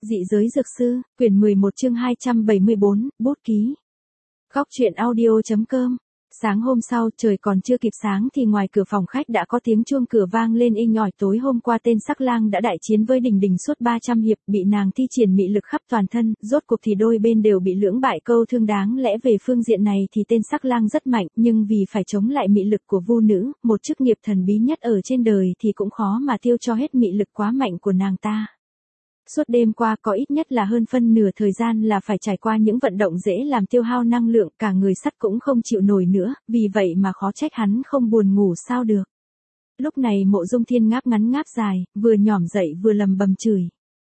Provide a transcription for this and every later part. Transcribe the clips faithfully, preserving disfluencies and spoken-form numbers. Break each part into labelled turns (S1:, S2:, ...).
S1: Dị giới dược sư, quyển mười một chương hai trăm bảy mươi bốn, bút ký. Góc truyện audio chấm com. Sáng hôm sau, trời còn chưa kịp sáng thì ngoài cửa phòng khách đã có tiếng chuông cửa vang lên inh ỏi. Tối hôm qua tên Sắc Lang đã đại chiến với Đình Đình suốt ba trăm hiệp, bị nàng thi triển mị lực khắp toàn thân, rốt cuộc thì đôi bên đều bị lưỡng bại câu thương. Đáng lẽ về phương diện này thì tên Sắc Lang rất mạnh, nhưng vì phải chống lại mị lực của Vu Nữ, một chức nghiệp thần bí nhất ở trên đời thì cũng khó mà tiêu cho hết mị lực quá mạnh của nàng ta. Suốt đêm qua có ít nhất là hơn phân nửa thời gian là phải trải qua những vận động dễ làm tiêu hao năng lượng, cả người sắt cũng không chịu nổi nữa, vì vậy mà khó trách hắn không buồn ngủ sao được. Lúc này Mộ Dung Thiên ngáp ngắn ngáp dài, vừa nhỏm dậy vừa lầm bầm chửi.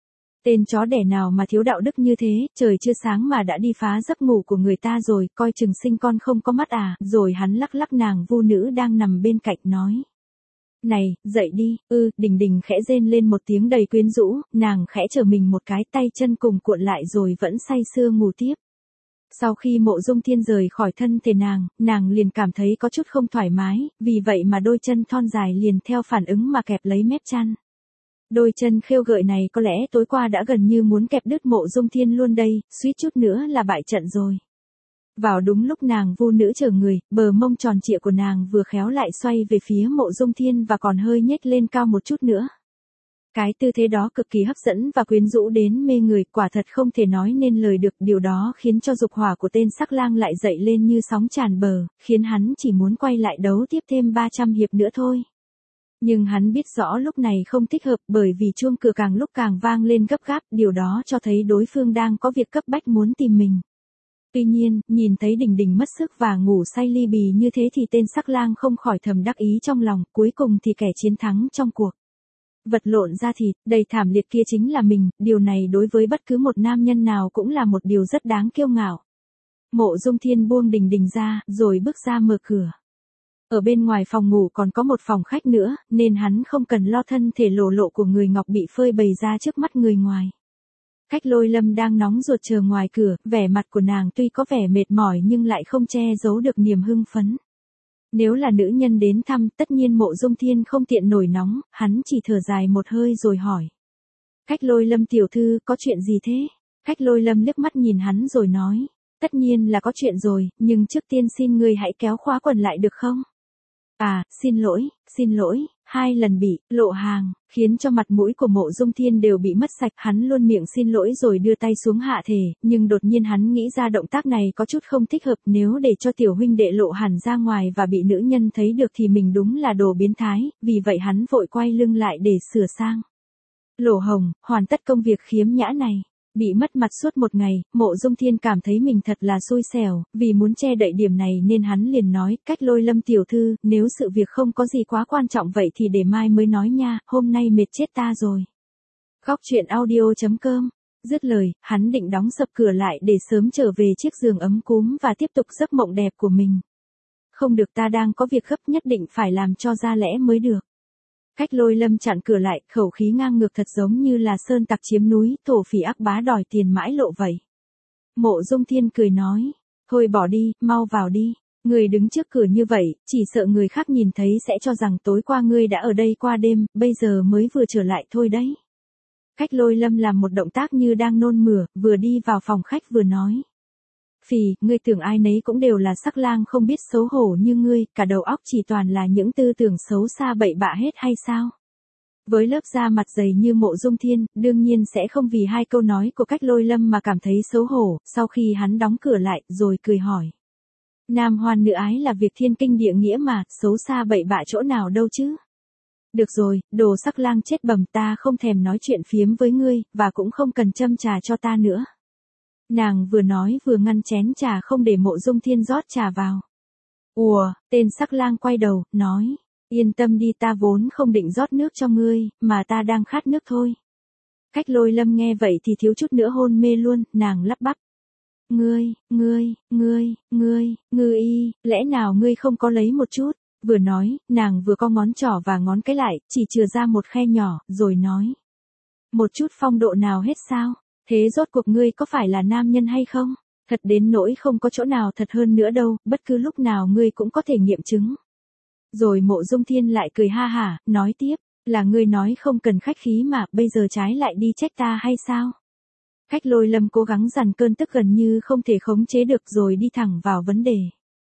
S1: Tên chó đẻ nào mà thiếu đạo đức như thế, trời chưa sáng mà đã đi phá giấc ngủ của người ta rồi, coi chừng sinh con không có mắt à. Rồi hắn lắc lắc nàng Vu Nữ đang nằm bên cạnh nói. Này, dậy đi, ư, Đình Đình khẽ rên lên một tiếng đầy quyến rũ, nàng khẽ trở mình một cái, tay chân cùng cuộn lại rồi vẫn say sưa ngủ tiếp. Sau khi Mộ Dung Thiên rời khỏi thân thể nàng, nàng liền cảm thấy có chút không thoải mái, vì vậy mà đôi chân thon dài liền theo phản ứng mà kẹp lấy mép chăn. Đôi chân khêu gợi này có lẽ tối qua đã gần như muốn kẹp đứt Mộ Dung Thiên luôn đây, suýt chút nữa là bại trận rồi. Vào đúng lúc nàng Vu Nữ chờ người, bờ mông tròn trịa của nàng vừa khéo lại xoay về phía Mộ Dung Thiên và còn hơi nhếch lên cao một chút nữa. Cái tư thế đó cực kỳ hấp dẫn và quyến rũ đến mê người, quả thật không thể nói nên lời được. Điều đó khiến cho dục hỏa của tên Sắc Lang lại dậy lên như sóng tràn bờ, khiến hắn chỉ muốn quay lại đấu tiếp thêm ba trăm hiệp nữa thôi. Nhưng hắn biết rõ lúc này không thích hợp, bởi vì chuông cửa càng lúc càng vang lên gấp gáp, điều đó cho thấy đối phương đang có việc cấp bách muốn tìm mình. Tuy nhiên, nhìn thấy Đình Đình mất sức và ngủ say ly bì như thế thì tên Sắc Lang không khỏi thầm đắc ý trong lòng, cuối cùng thì kẻ chiến thắng trong cuộc vật lộn ra thịt, đầy thảm liệt kia chính là mình, điều này đối với bất cứ một nam nhân nào cũng là một điều rất đáng kiêu ngạo. Mộ Dung Thiên buông Đình Đình ra, rồi bước ra mở cửa. Ở bên ngoài phòng ngủ còn có một phòng khách nữa, nên hắn không cần lo thân thể lổ lộ của người ngọc bị phơi bày ra trước mắt người ngoài. Cách Lôi Lâm đang nóng ruột chờ ngoài cửa, vẻ mặt của nàng tuy có vẻ mệt mỏi nhưng lại không che giấu được niềm hưng phấn. Nếu là nữ nhân đến thăm, tất nhiên Mộ Dung Thiên không tiện nổi nóng, hắn chỉ thở dài một hơi rồi hỏi. Cách Lôi Lâm tiểu thư, có chuyện gì thế? Cách Lôi Lâm liếc mắt nhìn hắn rồi nói. Tất nhiên là có chuyện rồi, nhưng trước tiên xin ngươi hãy kéo khóa quần lại được không? À, xin lỗi, xin lỗi. Hai lần bị lộ hàng, khiến cho mặt mũi của Mộ Dung Thiên đều bị mất sạch. Hắn luôn miệng xin lỗi rồi đưa tay xuống hạ thể, nhưng đột nhiên hắn nghĩ ra động tác này có chút không thích hợp, nếu để cho tiểu huynh đệ lộ hẳn ra ngoài và bị nữ nhân thấy được thì mình đúng là đồ biến thái, vì vậy hắn vội quay lưng lại để sửa sang lỗ hồng, hoàn tất công việc khiếm nhã này. Bị mất mặt suốt một ngày, Mộ Dung Thiên cảm thấy mình thật là xui xẻo, vì muốn che đậy điểm này nên hắn liền nói, Cách Lôi Lâm tiểu thư, nếu sự việc không có gì quá quan trọng vậy thì để mai mới nói nha, hôm nay mệt chết ta rồi. Góc truyện audio chấm com. Dứt lời, hắn định đóng sập cửa lại để sớm trở về chiếc giường ấm cúm và tiếp tục giấc mộng đẹp của mình. Không được, ta đang có việc gấp nhất định phải làm cho ra lẽ mới được. Cách Lôi Lâm chặn cửa lại, khẩu khí ngang ngược thật giống như là sơn tặc chiếm núi, thổ phỉ ác bá đòi tiền mãi lộ vậy. Mộ Dung Thiên cười nói, thôi bỏ đi, mau vào đi. Người đứng trước cửa như vậy, chỉ sợ người khác nhìn thấy sẽ cho rằng tối qua ngươi đã ở đây qua đêm, bây giờ mới vừa trở lại thôi đấy. Cách Lôi Lâm làm một động tác như đang nôn mửa, vừa đi vào phòng khách vừa nói. Phì, ngươi tưởng ai nấy cũng đều là Sắc Lang không biết xấu hổ như ngươi, cả đầu óc chỉ toàn là những tư tưởng xấu xa bậy bạ hết hay sao? Với lớp da mặt dày như Mộ Dung Thiên, đương nhiên sẽ không vì hai câu nói của Cách Lôi Lâm mà cảm thấy xấu hổ, sau khi hắn đóng cửa lại, rồi cười hỏi. Nam hoan nữ ái là việc thiên kinh địa nghĩa mà, xấu xa bậy bạ chỗ nào đâu chứ? Được rồi, đồ Sắc Lang chết bầm, ta không thèm nói chuyện phiếm với ngươi, và cũng không cần châm trà cho ta nữa. Nàng vừa nói vừa ngăn chén trà không để Mộ Dung Thiên rót trà vào. Ùa, tên Sắc Lang quay đầu, nói, yên tâm đi, ta vốn không định rót nước cho ngươi, mà ta đang khát nước thôi. Cách Lôi Lâm nghe vậy thì thiếu chút nữa hôn mê luôn, nàng lắp bắp. Ngươi, ngươi, ngươi, ngươi, ngư y, lẽ nào ngươi không có lấy một chút? Vừa nói, nàng vừa có ngón trỏ và ngón cái lại, chỉ chừa ra một khe nhỏ, rồi nói. Một chút phong độ nào hết sao? Thế rốt cuộc ngươi có phải là nam nhân hay không? Thật đến nỗi không có chỗ nào thật hơn nữa đâu, bất cứ lúc nào ngươi cũng có thể nghiệm chứng. Rồi Mộ Dung Thiên lại cười ha hả, nói tiếp, là ngươi nói không cần khách khí mà, bây giờ trái lại đi trách ta hay sao? Cách Lôi Lâm cố gắng dằn cơn tức gần như không thể khống chế được rồi đi thẳng vào vấn đề.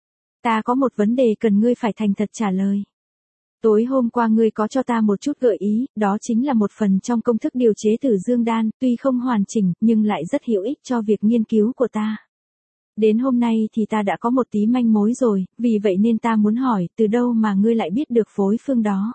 S1: Ta có một vấn đề cần ngươi phải thành thật trả lời. Tối hôm qua ngươi có cho ta một chút gợi ý, đó chính là một phần trong công thức điều chế Tử Dương Đan, tuy không hoàn chỉnh, nhưng lại rất hữu ích cho việc nghiên cứu của ta. Đến hôm nay thì ta đã có một tí manh mối rồi, vì vậy nên ta muốn hỏi, từ đâu mà ngươi lại biết được phối phương đó?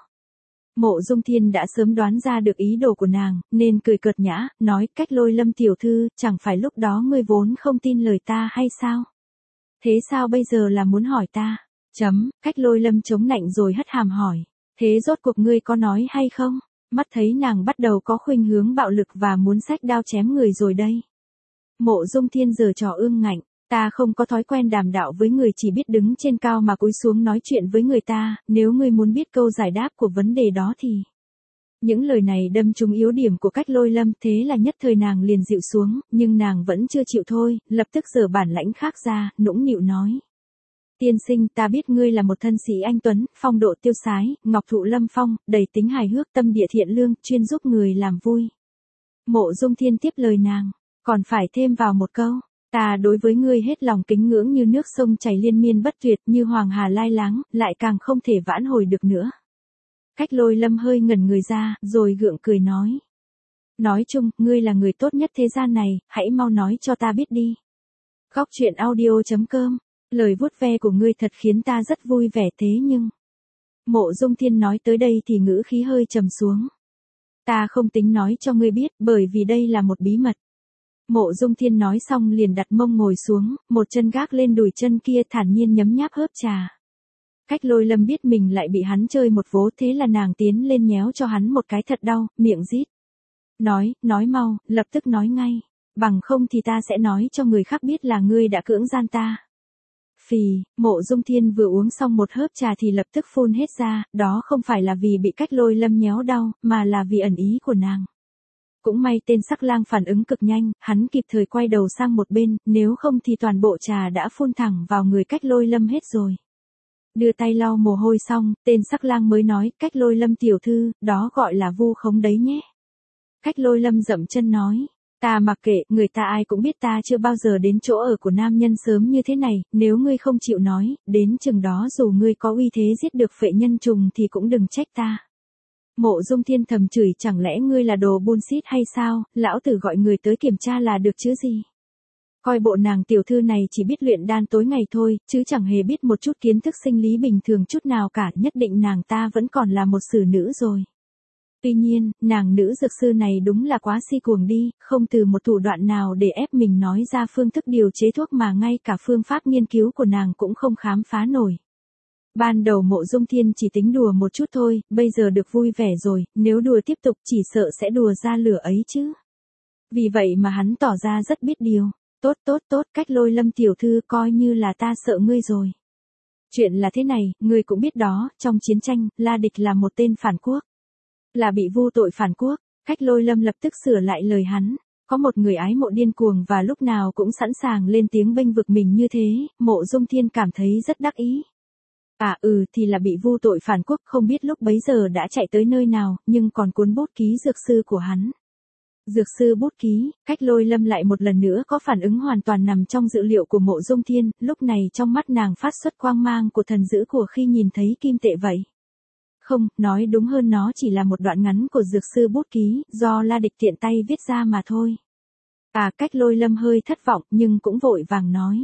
S1: Mộ Dung Thiên đã sớm đoán ra được ý đồ của nàng, nên cười cợt nhã, nói, Cách Lôi Lâm tiểu thư, chẳng phải lúc đó ngươi vốn không tin lời ta hay sao? Thế sao bây giờ là muốn hỏi ta? Chấm, Cách Lôi Lâm chống nạnh rồi hất hàm hỏi. Thế rốt cuộc ngươi có nói hay không? Mắt thấy nàng bắt đầu có khuynh hướng bạo lực và muốn xách đao chém người rồi đây. Mộ Dung Thiên giở trò ương ngạnh. Ta không có thói quen đàm đạo với người chỉ biết đứng trên cao mà cúi xuống nói chuyện với người ta, nếu ngươi muốn biết câu giải đáp của vấn đề đó thì... Những lời này đâm trúng yếu điểm của Cách Lôi Lâm, thế là nhất thời nàng liền dịu xuống, nhưng nàng vẫn chưa chịu thôi, lập tức giở bản lãnh khác ra, nũng nịu nói. Tiên sinh, ta biết ngươi là một thân sĩ anh tuấn, phong độ tiêu sái, ngọc thụ lâm phong, đầy tính hài hước, tâm địa thiện lương, chuyên giúp người làm vui. Mộ Dung Thiên tiếp lời nàng, còn phải thêm vào một câu. Ta đối với ngươi hết lòng kính ngưỡng như nước sông chảy liên miên bất tuyệt, như hoàng hà lai láng, lại càng không thể vãn hồi được nữa. Cách Lôi Lâm hơi ngẩn người ra, rồi gượng cười nói. Nói chung, ngươi là người tốt nhất thế gian này, hãy mau nói cho ta biết đi. Góc truyện audio chấm com, lời vuốt ve của ngươi thật khiến ta rất vui vẻ thế nhưng... Mộ Dung Thiên nói tới đây thì ngữ khí hơi trầm xuống. Ta không tính nói cho ngươi biết, bởi vì đây là một bí mật. Mộ Dung Thiên nói xong liền đặt mông ngồi xuống, một chân gác lên đùi chân kia thản nhiên nhấm nháp hớp trà. Cách Lôi Lâm biết mình lại bị hắn chơi một vố, thế là nàng tiến lên nhéo cho hắn một cái thật đau, miệng rít. Nói, nói mau, lập tức nói ngay, bằng không thì ta sẽ nói cho người khác biết là ngươi đã cưỡng gian ta. Phì, Mộ Dung Thiên vừa uống xong một hớp trà thì lập tức phun hết ra, đó không phải là vì bị Cách Lôi Lâm nhéo đau, mà là vì ẩn ý của nàng. Cũng may tên Sắc Lang phản ứng cực nhanh, hắn kịp thời quay đầu sang một bên, nếu không thì toàn bộ trà đã phun thẳng vào người Cách Lôi Lâm hết rồi. Đưa tay lau mồ hôi xong, tên Sắc Lang mới nói, Cách Lôi Lâm tiểu thư, đó gọi là vu khống đấy nhé. Cách Lôi Lâm dậm chân nói, ta mặc kệ, người ta ai cũng biết ta chưa bao giờ đến chỗ ở của nam nhân sớm như thế này, nếu ngươi không chịu nói, đến chừng đó dù ngươi có uy thế giết được phệ nhân trùng thì cũng đừng trách ta. Mộ Dung Thiên thầm chửi, chẳng lẽ ngươi là đồ bullshit hay sao, lão tử gọi người tới kiểm tra là được chứ gì. Coi bộ nàng tiểu thư này chỉ biết luyện đan tối ngày thôi, chứ chẳng hề biết một chút kiến thức sinh lý bình thường chút nào cả, nhất định nàng ta vẫn còn là một xử nữ rồi. Tuy nhiên, nàng nữ dược sư này đúng là quá si cuồng đi, không từ một thủ đoạn nào để ép mình nói ra phương thức điều chế thuốc mà ngay cả phương pháp nghiên cứu của nàng cũng không khám phá nổi. Ban đầu Mộ Dung Thiên chỉ tính đùa một chút thôi, bây giờ được vui vẻ rồi, nếu đùa tiếp tục chỉ sợ sẽ đùa ra lửa ấy chứ. Vì vậy mà hắn tỏ ra rất biết điều. Tốt tốt tốt, Cách Lôi Lâm tiểu thư, coi như là ta sợ ngươi rồi. Chuyện là thế này, ngươi cũng biết đó, trong chiến tranh, La Địch là một tên phản quốc. Là bị vu tội phản quốc. Cách Lôi Lâm lập tức sửa lại lời hắn. Có một người ái mộ điên cuồng và lúc nào cũng sẵn sàng lên tiếng bênh vực mình như thế, Mộ Dung Thiên cảm thấy rất đắc ý. À ừ thì là bị vu tội phản quốc, không biết lúc bấy giờ đã chạy tới nơi nào, nhưng còn cuốn bút ký dược sư của hắn. Dược sư bút ký, Cách Lôi Lâm lại một lần nữa có phản ứng hoàn toàn nằm trong dự liệu của Mộ Dung Thiên, lúc này trong mắt nàng phát xuất quang mang của thần dữ của khi nhìn thấy kim tệ vậy. Không, nói đúng hơn nó chỉ là một đoạn ngắn của dược sư bút ký, do La Địch tiện tay viết ra mà thôi. À, Cách Lôi Lâm hơi thất vọng nhưng cũng vội vàng nói.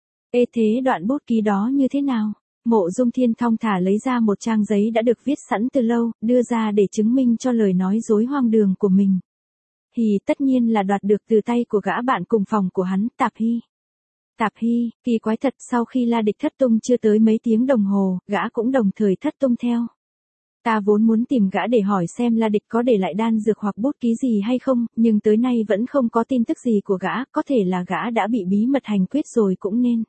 S1: Ê thế đoạn bút ký đó như thế nào? Mộ Dung Thiên thong thả lấy ra một trang giấy đã được viết sẵn từ lâu, đưa ra để chứng minh cho lời nói dối hoang đường của mình. Thì tất nhiên là đoạt được từ tay của gã bạn cùng phòng của hắn, Tạp Hy. Tạp Hy, kỳ quái thật, sau khi La Địch thất tung chưa tới mấy tiếng đồng hồ, gã cũng đồng thời thất tung theo. Ta vốn muốn tìm gã để hỏi xem La Địch có để lại đan dược hoặc bút ký gì hay không, nhưng tới nay vẫn không có tin tức gì của gã, có thể là gã đã bị bí mật hành quyết rồi cũng nên.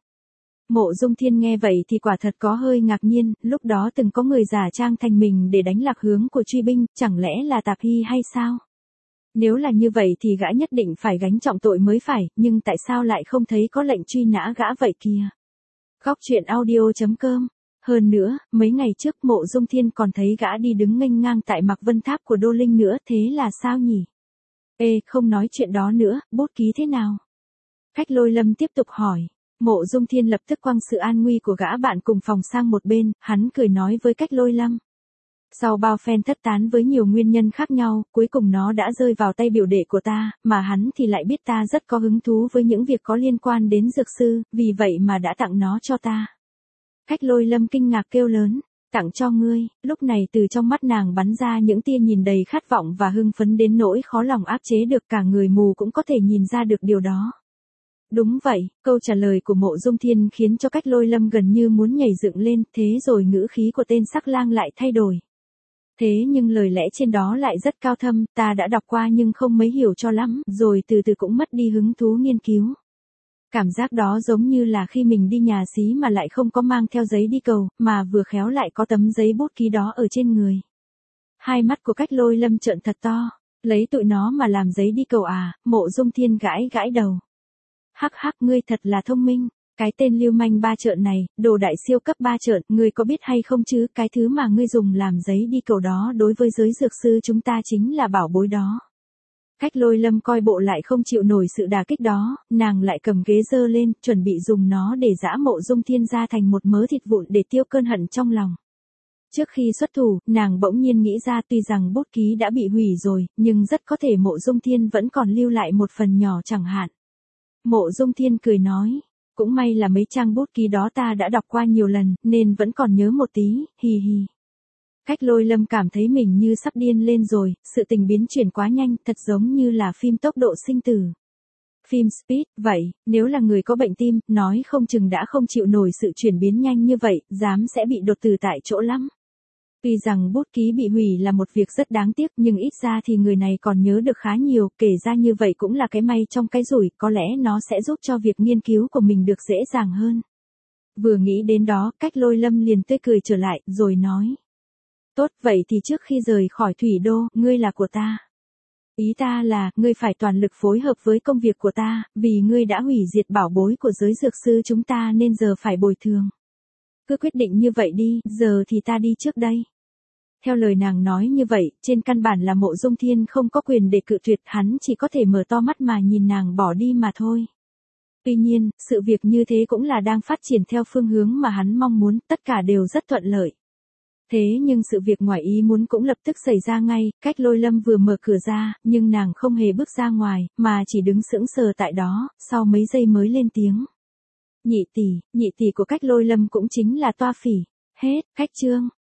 S1: Mộ Dung Thiên nghe vậy thì quả thật có hơi ngạc nhiên, lúc đó từng có người giả trang thành mình để đánh lạc hướng của truy binh, chẳng lẽ là Tạp Hy hay sao? Nếu là như vậy thì gã nhất định phải gánh trọng tội mới phải, nhưng tại sao lại không thấy có lệnh truy nã gã vậy kìa? Góc truyện audio chấm com. Hơn nữa, mấy ngày trước Mộ Dung Thiên còn thấy gã đi đứng nghênh ngang tại Mạc Vân Tháp của Đô Linh nữa, thế là sao nhỉ? Ê, không nói chuyện đó nữa, bút ký thế nào? Cách Lôi Lâm tiếp tục hỏi. Mộ Dung Thiên lập tức quăng sự an nguy của gã bạn cùng phòng sang một bên, hắn cười nói với Cách Lôi Lâm. Sau bao phen thất tán với nhiều nguyên nhân khác nhau, cuối cùng nó đã rơi vào tay biểu đệ của ta, mà hắn thì lại biết ta rất có hứng thú với những việc có liên quan đến dược sư, vì vậy mà đã tặng nó cho ta. Cách Lôi Lâm kinh ngạc kêu lớn, tặng cho ngươi, lúc này từ trong mắt nàng bắn ra những tia nhìn đầy khát vọng và hưng phấn đến nỗi khó lòng áp chế được, cả người mù cũng có thể nhìn ra được điều đó. Đúng vậy, câu trả lời của Mộ Dung Thiên khiến cho Cách Lôi Lâm gần như muốn nhảy dựng lên, thế rồi ngữ khí của tên sắc lang lại thay đổi. Thế nhưng lời lẽ trên đó lại rất cao thâm, ta đã đọc qua nhưng không mấy hiểu cho lắm, rồi từ từ cũng mất đi hứng thú nghiên cứu. Cảm giác đó giống như là khi mình đi nhà xí mà lại không có mang theo giấy đi cầu, mà vừa khéo lại có tấm giấy bút ký đó ở trên người. Hai mắt của Cách Lôi Lâm trợn thật to, lấy tụi nó mà làm giấy đi cầu à? Mộ Dung Thiên gãi gãi đầu. Hắc hắc, ngươi thật là thông minh. Cái tên lưu manh ba trợn này, đồ đại siêu cấp ba trợn, ngươi có biết hay không chứ, cái thứ mà ngươi dùng làm giấy đi cầu đó đối với giới dược sư chúng ta chính là bảo bối đó. Cách Lôi Lâm coi bộ lại không chịu nổi sự đả kích đó, nàng lại cầm ghế giơ lên, chuẩn bị dùng nó để giã Mộ Dung Thiên ra thành một mớ thịt vụn để tiêu cơn hận trong lòng. Trước khi xuất thủ, nàng bỗng nhiên nghĩ ra tuy rằng bút ký đã bị hủy rồi, nhưng rất có thể Mộ Dung Thiên vẫn còn lưu lại một phần nhỏ chẳng hạn. Mộ Dung Thiên cười nói. Cũng may là mấy trang bút ký đó ta đã đọc qua nhiều lần, nên vẫn còn nhớ một tí, hì hì. Cách Lôi Lâm cảm thấy mình như sắp điên lên rồi, sự tình biến chuyển quá nhanh, thật giống như là phim tốc độ sinh tử. Phim Speed, vậy, nếu là người có bệnh tim, nói không chừng đã không chịu nổi sự chuyển biến nhanh như vậy, dám sẽ bị đột tử tại chỗ lắm. Tuy rằng bút ký bị hủy là một việc rất đáng tiếc, nhưng ít ra thì người này còn nhớ được khá nhiều, kể ra như vậy cũng là cái may trong cái rủi, có lẽ nó sẽ giúp cho việc nghiên cứu của mình được dễ dàng hơn. Vừa nghĩ đến đó, Cách Lôi Lâm liền tươi cười trở lại, rồi nói. Tốt, vậy thì trước khi rời khỏi Thủy Đô, ngươi là của ta. Ý ta là, ngươi phải toàn lực phối hợp với công việc của ta, vì ngươi đã hủy diệt bảo bối của giới dược sư chúng ta nên giờ phải bồi thường. Cứ quyết định như vậy đi, giờ thì ta đi trước đây. Theo lời nàng nói như vậy, trên căn bản là Mộ Dung Thiên không có quyền để cự tuyệt, hắn chỉ có thể mở to mắt mà nhìn nàng bỏ đi mà thôi. Tuy nhiên, sự việc như thế cũng là đang phát triển theo phương hướng mà hắn mong muốn, tất cả đều rất thuận lợi. Thế nhưng sự việc ngoài ý muốn cũng lập tức xảy ra ngay, Cách Lôi Lâm vừa mở cửa ra, nhưng nàng không hề bước ra ngoài, mà chỉ đứng sững sờ tại đó, sau mấy giây mới lên tiếng. Nhị tỷ, nhị tỷ của Cách Lôi Lâm cũng chính là Toa Phỉ. Hết, Cách chương.